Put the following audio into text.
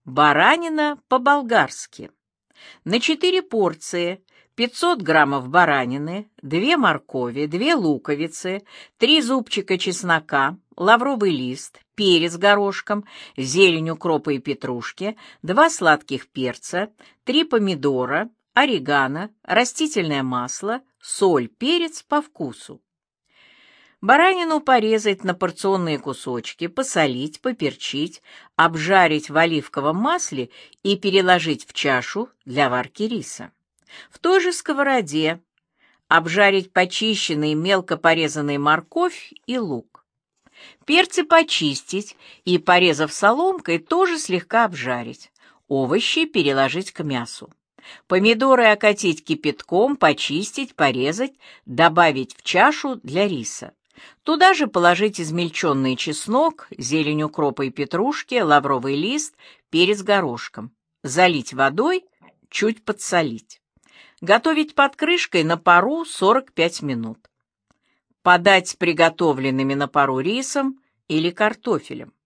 Баранина по-болгарски. На 4 порции 500 граммов баранины, 2 моркови, 2 луковицы, 3 зубчика чеснока, лавровый лист, перец горошком, зелень укропа и петрушки, 2 сладких перца, 3 помидора, орегано, растительное масло, соль, перец по вкусу. Баранину порезать на порционные кусочки, посолить, поперчить, обжарить в оливковом масле и переложить в чашу для варки риса. В той же сковороде обжарить почищенный мелко порезанный морковь и лук. Перцы почистить и, порезав соломкой, тоже слегка обжарить. Овощи переложить к мясу. Помидоры окатить кипятком, почистить, порезать, добавить в чашу для риса. Туда же положить измельченный чеснок, зелень укропа и петрушки, лавровый лист, перец горошком. Залить водой, чуть подсолить. Готовить под крышкой на пару 45 минут. Подать с приготовленными на пару рисом или картофелем.